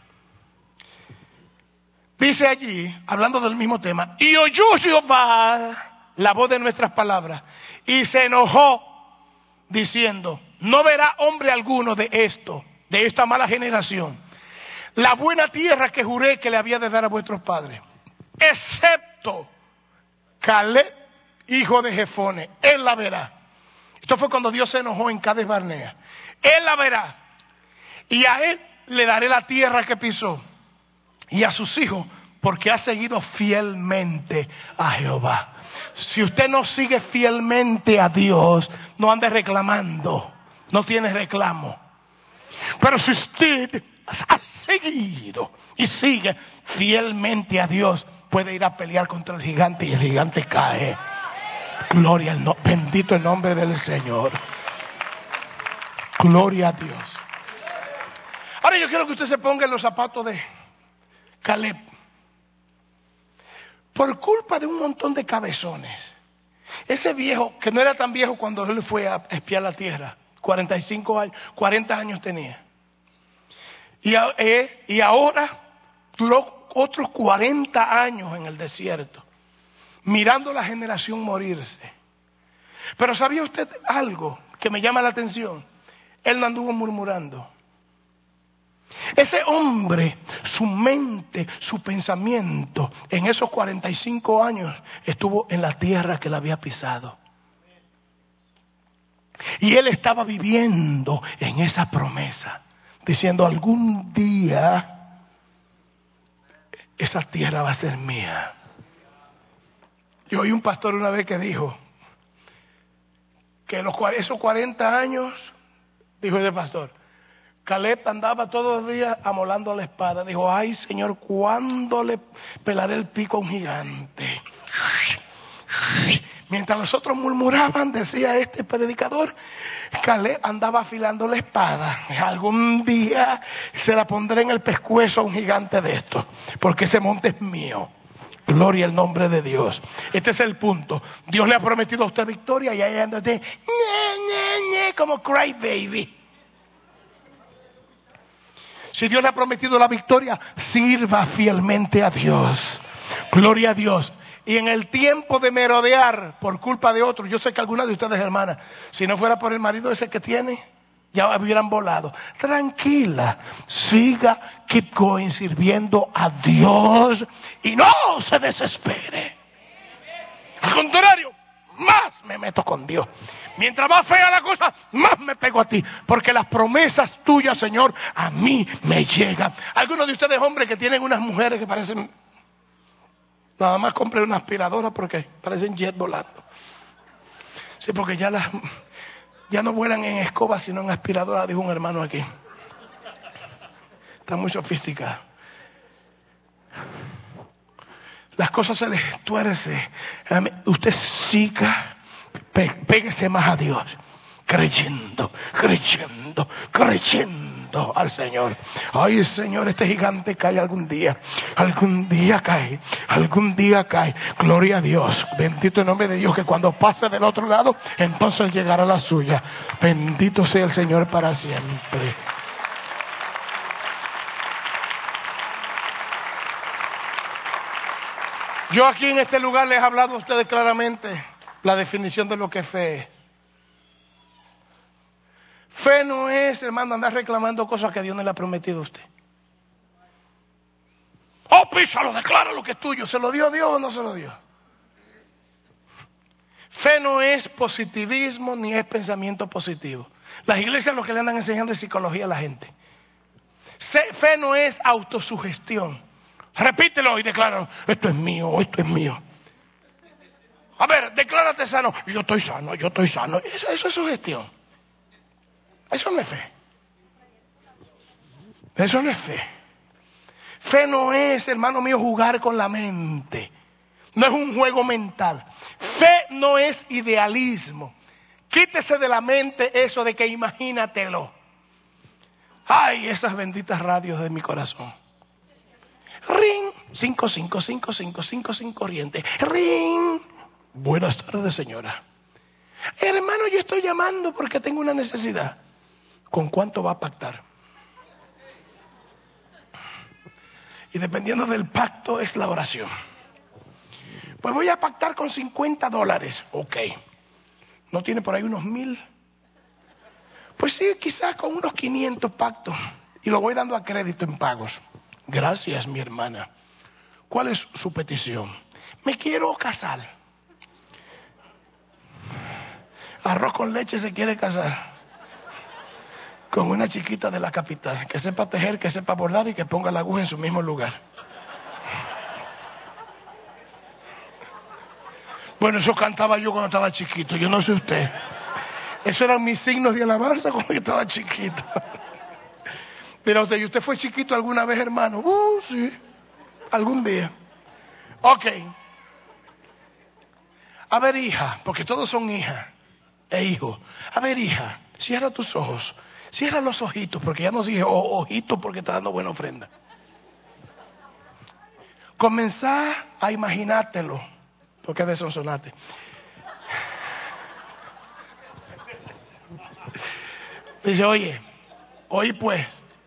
Dice allí, hablando del mismo tema, y oyó Jehová la voz de nuestras palabras, y se enojó, diciendo, no verá hombre alguno de esta mala generación, la buena tierra que juré que le había de dar a vuestros padres, excepto Caleb, hijo de Jefone. Él la verá. Esto fue cuando Dios se enojó en Cades Barnea. Él la verá. Y a él le daré la tierra que pisó. Y a sus hijos, porque ha seguido fielmente a Jehová. Si usted no sigue fielmente a Dios, no ande reclamando. No tiene reclamo. Pero si usted ha seguido y sigue fielmente a Dios, puede ir a pelear contra el gigante y el gigante cae. Gloria al nombre, bendito el nombre del Señor. Gloria a Dios. Ahora yo quiero que usted se ponga en los zapatos de Caleb. Por culpa de un montón de cabezones, ese viejo, que no era tan viejo cuando él fue a espiar la tierra, 45 años, 40 años tenía. Y ahora duró otros 40 años en el desierto, mirando la generación morirse. Pero ¿sabía usted algo que me llama la atención? Él no anduvo murmurando. Ese hombre, su mente, su pensamiento, en esos 45 años estuvo en la tierra que él había pisado. Y él estaba viviendo en esa promesa, diciendo, algún día esa tierra va a ser mía. Yo oí un pastor una vez que dijo que esos 40 años, dijo ese pastor, Caleb andaba todos los días amolando la espada. Dijo, ay Señor, ¿cuándo le pelaré el pico a un gigante? Mientras los otros murmuraban, decía este predicador, Caleb andaba afilando la espada. Algún día se la pondré en el pescuezo a un gigante de estos, porque ese monte es mío. Gloria al nombre de Dios. Este es el punto. Dios le ha prometido a usted victoria y ahí anda usted como cry baby. Si Dios le ha prometido la victoria, sirva fielmente a Dios. Gloria a Dios. Y en el tiempo de merodear por culpa de otros, yo sé que algunas de ustedes, hermanas, si no fuera por el marido ese que tiene, ya hubieran volado. Tranquila, siga, keep going, sirviendo a Dios y no se desespere. Al contrario, más me meto con Dios. Mientras más fea la cosa, más me pego a ti. Porque las promesas tuyas, Señor, a mí me llegan. Algunos de ustedes, hombres, que tienen unas mujeres que parecen... Nada más compren una aspiradora porque parecen jet volando. Sí, porque ya no vuelan en escoba, sino en aspiradora, dijo un hermano aquí. Está muy sofisticado. las cosas se les tuerce. Usted siga, péguese más a Dios, creyendo al Señor. Ay, Señor, este gigante cae algún día cae. Gloria a Dios, bendito el nombre de Dios, que cuando pase del otro lado, entonces llegará la suya. Bendito sea el Señor para siempre. Yo aquí en este lugar les he hablado a ustedes claramente la definición de lo que es fe. Fe no es, hermano, andar reclamando cosas que Dios no le ha prometido a usted. Oh, písalo, declara lo que es tuyo. ¿Se lo dio Dios o no se lo dio? Fe no es positivismo ni es pensamiento positivo. Las iglesias lo que le andan enseñando es psicología a la gente. Fe no es autosugestión. Repítelo y decláralo. Esto es mío. A ver, declárate sano. Yo estoy sano. Eso es sugestión. Eso no es fe. Fe no es, hermano mío, jugar con la mente. No es un juego mental. Fe no es idealismo. Quítese de la mente eso de que imagínatelo. Ay, esas benditas radios de mi corazón. Ring, 555555 corriente. Ring. Buenas tardes, señora. Hermano, yo estoy llamando porque tengo una necesidad. ¿Con cuánto va a pactar? Y dependiendo del pacto es la oración. Pues voy a pactar con $50. Ok. ¿No tiene por ahí unos 1,000? Pues sí, quizás con unos 500 pactos. Y lo voy dando a crédito en pagos. Gracias, mi hermana. ¿Cuál es su petición? Me quiero casar. Arroz con leche se quiere casar. Con una chiquita de la capital, que sepa tejer, que sepa bordar y que ponga la aguja en su mismo lugar. Bueno, eso cantaba yo cuando estaba chiquito, yo no sé usted. Esos eran mis signos de alabanza cuando yo estaba chiquito. Pero ¿y usted fue chiquito alguna vez, hermano? Sí, algún día. Ok. A ver, hija, porque todos son hijas e hijos. A ver, hija, cierra tus ojos. Cierra los ojitos, porque ya nos dije ojitos porque está dando buena ofrenda. Comenzá a imaginártelo, porque es de Sonsonate. Dice, oye pues,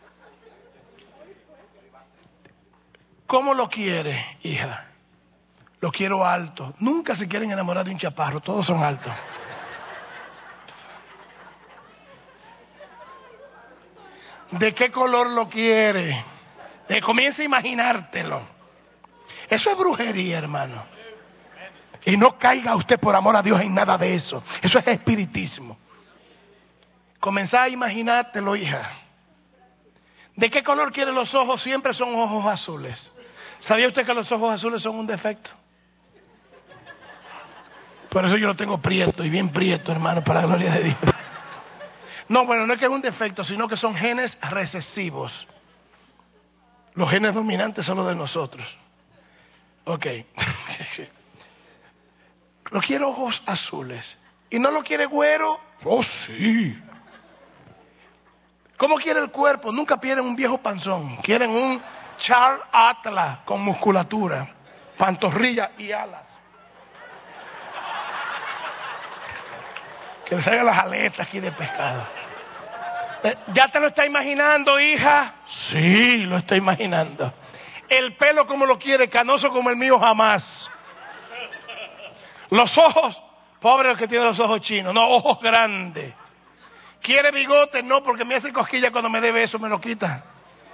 ¿cómo lo quiere, hija? Lo quiero alto. Nunca se quieren enamorar de un chaparro, todos son altos. ¿De qué color lo quiere? Comienza a imaginártelo. Eso es brujería, hermano. Y no caiga usted por amor a Dios en nada de eso. Eso es espiritismo. Comenzá a imaginártelo, hija. ¿De qué color quiere los ojos? Siempre son ojos azules. ¿Sabía usted que los ojos azules son un defecto? Por eso yo lo tengo prieto, y bien prieto, hermano, para la gloria de Dios. No, bueno, no es que es un defecto, sino que son genes recesivos. Los genes dominantes son los de nosotros. Ok. Lo quiere ojos azules. ¿Y no lo quiere güero? Oh, sí. ¿Cómo quiere el cuerpo? Nunca quieren un viejo panzón. Quieren un Charles Atlas con musculatura, pantorrilla y alas. Que le salgan las aletas aquí de pescado. ¿Ya te lo está imaginando, hija? Sí, lo estoy imaginando. El pelo como lo quiere, canoso como el mío jamás. Los ojos, pobre el que tiene los ojos chinos, no, ojos grandes. ¿Quiere bigote? No, porque me hace cosquilla cuando me dé beso, me lo quita.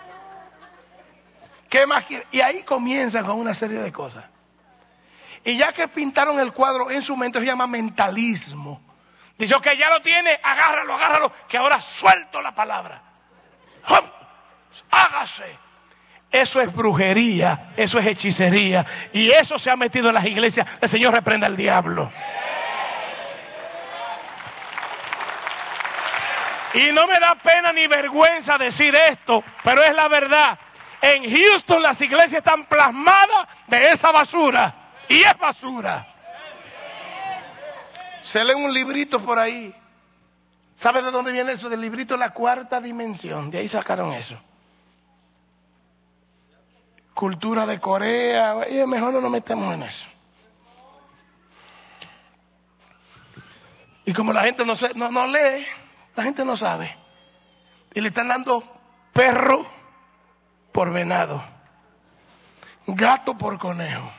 ¿Qué más quiere? Y ahí comienzan con una serie de cosas. Y ya que pintaron el cuadro en su mente, se llama mentalismo. Dice, ok, ya lo tiene, agárralo, que ahora suelto la palabra. ¡Hum! Hágase. Eso es brujería, eso es hechicería. Y eso se ha metido en las iglesias. El Señor reprenda al diablo. Y no me da pena ni vergüenza decir esto, pero es la verdad. En Houston las iglesias están plasmadas de esa basura. Y es basura. Se lee un librito por ahí. ¿Sabe de dónde viene eso? Del librito La Cuarta Dimensión. De ahí sacaron eso. Cultura de Corea. Oye, mejor no nos metemos en eso. Y como la gente no lee, la gente no sabe. Y le están dando perro por venado, gato por conejo.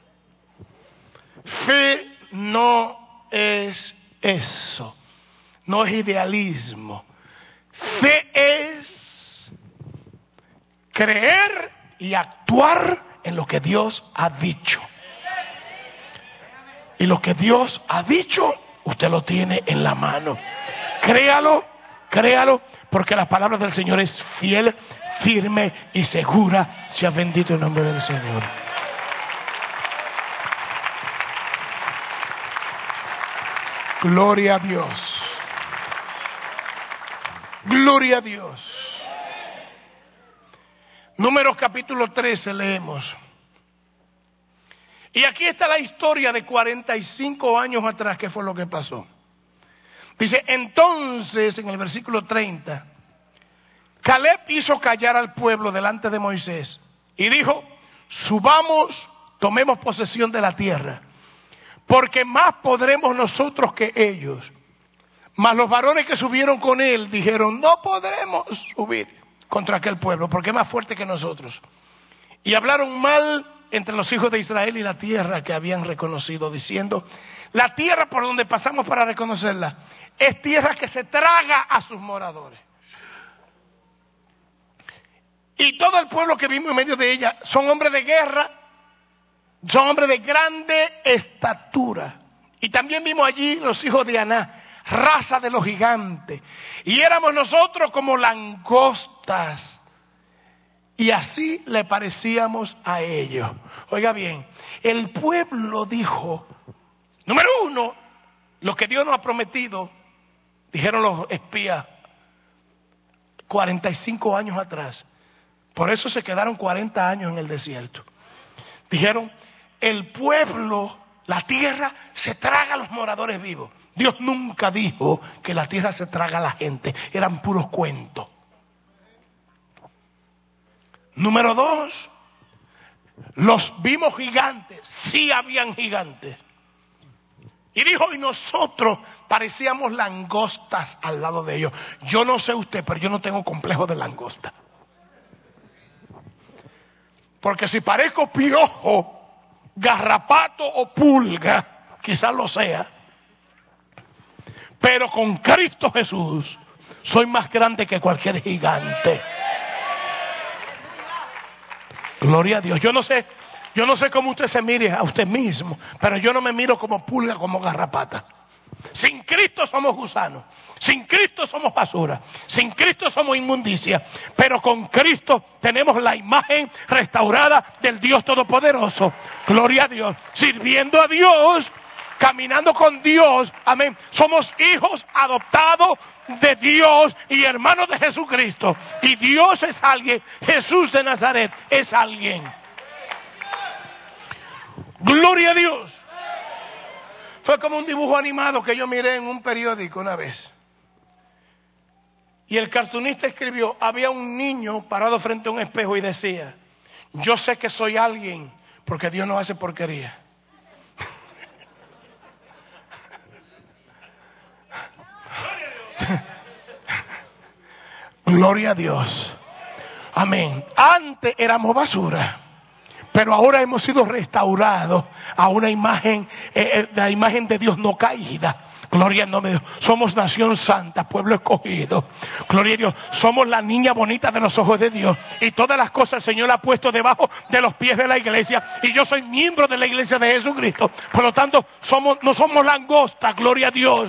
Fe no es eso. No es idealismo. Fe es creer y actuar en lo que Dios ha dicho. Y lo que Dios ha dicho, usted lo tiene en la mano. Créalo, créalo, porque la palabra del Señor es fiel, firme y segura. Sea bendito el nombre del Señor. Gloria a Dios. Gloria a Dios. Números capítulo 13 leemos. Y aquí está la historia de 45 años atrás, ¿qué fue lo que pasó? Dice, entonces en el versículo 30, Caleb hizo callar al pueblo delante de Moisés y dijo, subamos, tomemos posesión de la tierra, porque más podremos nosotros que ellos. Mas los varones que subieron con él dijeron, no podremos subir contra aquel pueblo, porque es más fuerte que nosotros. Y hablaron mal entre los hijos de Israel y la tierra que habían reconocido, diciendo, la tierra por donde pasamos para reconocerla, es tierra que se traga a sus moradores. Y todo el pueblo que vimos en medio de ella son hombres de guerra, son hombres de grande estatura. Y también vimos allí los hijos de Aná, raza de los gigantes, y éramos nosotros como langostas, y así le parecíamos a ellos. Oiga bien, el pueblo dijo, número uno, lo que Dios nos ha prometido, dijeron los espías 45 años atrás, por eso se quedaron 40 años en el desierto. Dijeron, el pueblo, la tierra se traga a los moradores vivos. Dios nunca dijo que la tierra se traga a la gente, eran puros cuentos. Número dos, los vimos gigantes, sí habían gigantes. Y dijo, y nosotros parecíamos langostas al lado de ellos. Yo no sé usted, pero yo no tengo complejo de langosta. Porque si parezco piojo, garrapato o pulga, quizás lo sea. Pero con Cristo Jesús soy más grande que cualquier gigante. Gloria a Dios. Yo no sé cómo usted se mire a usted mismo, pero yo no me miro como pulga, como garrapata. Sin Cristo somos gusanos, sin Cristo somos basura, sin Cristo somos inmundicia, pero con Cristo tenemos la imagen restaurada del Dios Todopoderoso. Gloria a Dios, sirviendo a Dios, caminando con Dios, amén. Somos hijos adoptados de Dios y hermanos de Jesucristo. Y Dios es alguien, Jesús de Nazaret es alguien. Gloria a Dios. Fue como un dibujo animado que yo miré en un periódico una vez. Y el cartunista escribió, había un niño parado frente a un espejo y decía, yo sé que soy alguien porque Dios no hace porquería. Gloria a Dios. Amén. Antes éramos basura, pero ahora hemos sido restaurados a una imagen, la imagen de Dios no caída. Gloria al nombre de Dios. Somos nación santa, pueblo escogido. Gloria a Dios. Somos la niña bonita de los ojos de Dios. Y todas las cosas el Señor ha puesto debajo de los pies de la iglesia. Y yo soy miembro de la iglesia de Jesucristo. Por lo tanto, no somos langostas. Gloria a Dios.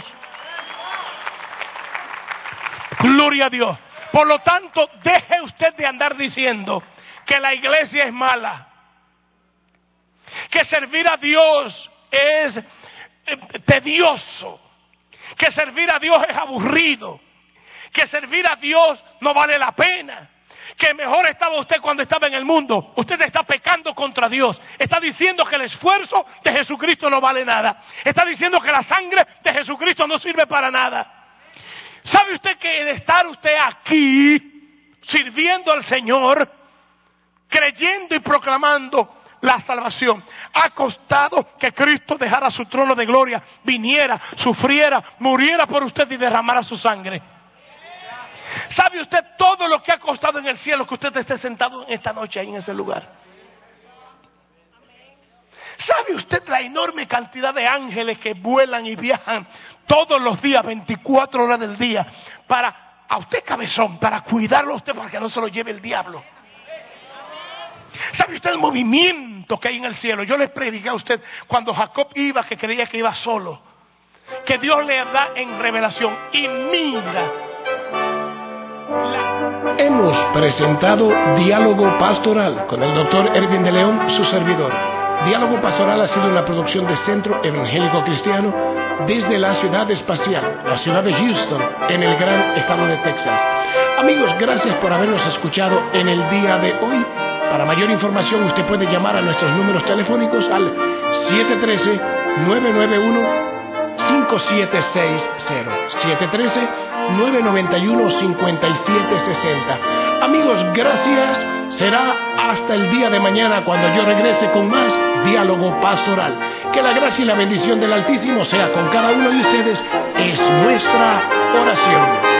Gloria a Dios. Por lo tanto, deje usted de andar diciendo que la iglesia es mala, que servir a Dios es tedioso, que servir a Dios es aburrido, que servir a Dios no vale la pena, que mejor estaba usted cuando estaba en el mundo. Usted está pecando contra Dios. Está diciendo que el esfuerzo de Jesucristo no vale nada. Está diciendo que la sangre de Jesucristo no sirve para nada. ¿Sabe usted que el estar usted aquí, sirviendo al Señor, creyendo y proclamando la salvación, ha costado que Cristo dejara su trono de gloria, viniera, sufriera, muriera por usted y derramara su sangre? ¿Sabe usted todo lo que ha costado en el cielo que usted esté sentado en esta noche ahí en ese lugar? ¿Sabe usted la enorme cantidad de ángeles que vuelan y viajan todos los días, 24 horas del día, para a usted, cabezón, para cuidarlo a usted para que no se lo lleve el diablo? ¿Sabe usted el movimiento que hay en el cielo? Yo les prediqué a usted cuando Jacob iba, que creía que iba solo, que Dios le da en revelación. Y mira, hemos presentado Diálogo Pastoral con el Dr. Erwin de León, su servidor. Diálogo Pastoral ha sido una producción de Centro Evangélico Cristiano desde la ciudad espacial, la ciudad de Houston, en el gran estado de Texas. Amigos, gracias por habernos escuchado en el día de hoy. Para mayor información usted puede llamar a nuestros números telefónicos al 713-991-5760, 713-991-5760. Amigos, gracias. Será hasta el día de mañana cuando yo regrese con más Diálogo Pastoral. Que la gracia y la bendición del Altísimo sea con cada uno de ustedes. Es nuestra oración.